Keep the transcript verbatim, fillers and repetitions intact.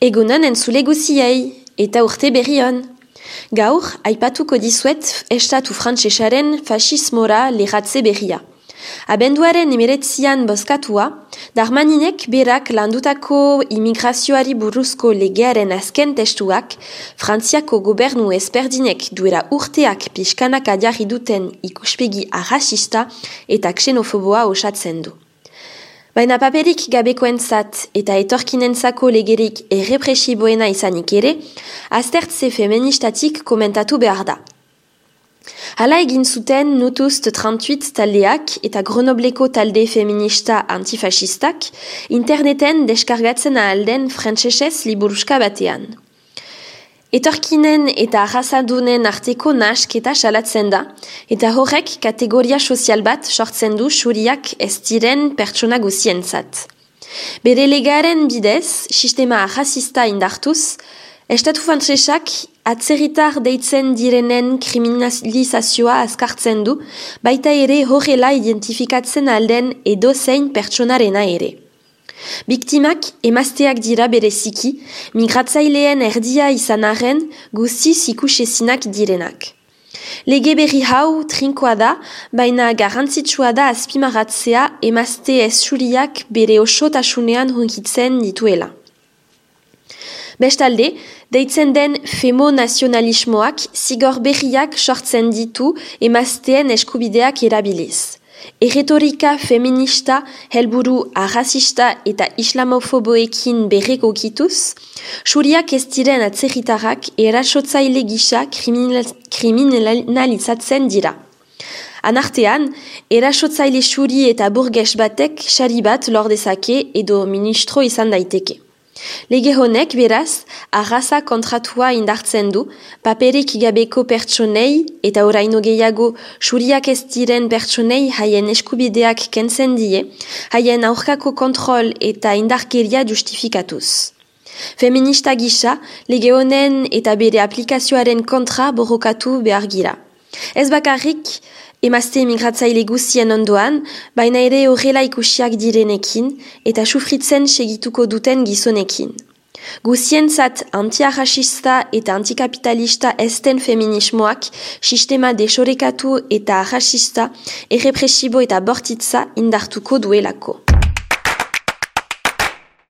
Egunon entzule guziei, eta urte berri on. Gaur, aipatuko dizuet estatu frantsesaren fascismora leratze berria. Abenduaren emeretzian bozkatua, Darmaninek berak landutako imigrazioari buruzko legearen azken testuak, Frantziako gobernu ezberdinek duela urteak pixkanaka jarri duten ikuspegi arrasista eta xenofoboa osatzen du. Baina paperik gabekoentzat eta etorkinentzako legerik errepresiboena izanik ere, aztertze feministatik komentatu behar da. Hala egin zuten Nutust trenthuit taldeak eta Grenobleko talde feminista antifascistak interneten deskargatzen ahalden frantsesez liburuska batean. Etorkinen eta arrazadunen arteko nahasketa salatzen da, eta horrek kategoria sozial bat sortzen du xuriak ez diren pertsona guzientzat. Bere legaren bidez, sistema arrazista indartuz, estatu frantsesak atzerritar deitzen direnen kriminalizazioa azkartzen du, baita ere horrela identifikatzen alden edozein pertsonarena ere. Biktimak emazteak dira bereziki, migratzaileen erdia izan arren guztiz ikusesinak direnak. Lege berri hau trinkoa da, baina garrantzitsua da azpimarratzea emazte ez xuriak bere osotasunean hunkitzen dituela. Bestalde, deitzen den femonazionalismoak zigor berriak sortzen ditu emazteen eskubideak erabiliz. Erretorika feminista, helburu arrazista eta islamofoboekin berrekokituz, xuriak ez diren atzerritarrak erasotzaile gisa kriminalizatzen dira. Anartean, erasotzaile xuri eta burges batek sari bat lor dezake edo ministro izan daiteke. Lege honek beraz, arraza kontratua indartzen du, paperik gabeko pertsonei eta oraino gehiago xuriak ez diren pertsonei haien eskubideak kentzen die, haien aurkako kontrol eta indarkeria justifikatuz. Feminista gisa, lege honen eta bere aplikazioaren kontra borrokatu behar gira. Ez bakarrik, emazte emigratzaile guztien ondoan, baina ere horrela ikusiak direnekin eta sufritzen segituko duten gizonekin. Guztientzat antiarrasista eta antikapitalista ezten feminismoak sistema desorekatu eta arrasista, errepresibo eta bortitza indartuko duelako.